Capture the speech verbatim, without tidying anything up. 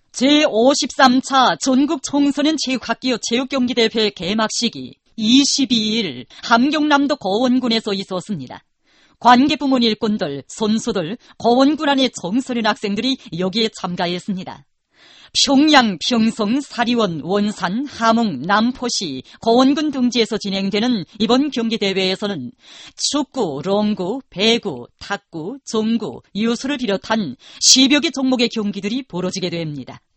제오십삼 차 전국 청소년 체육학교 체육경기대회 개막식이 이십이일 함경남도 거원군에서 있었습니다. 관계부문 일꾼들, 선수들, 거원군 안의 청소년 학생들이 여기에 참가했습니다. 평양, 평성, 사리원, 원산, 함흥, 남포시, 거원군 등지에서 진행되는 이번 경기대회에서는 축구, 롱구, 배구, 탁구, 종구, 유수를 비롯한 십여 개 종목의 경기들이 벌어지게 됩니다.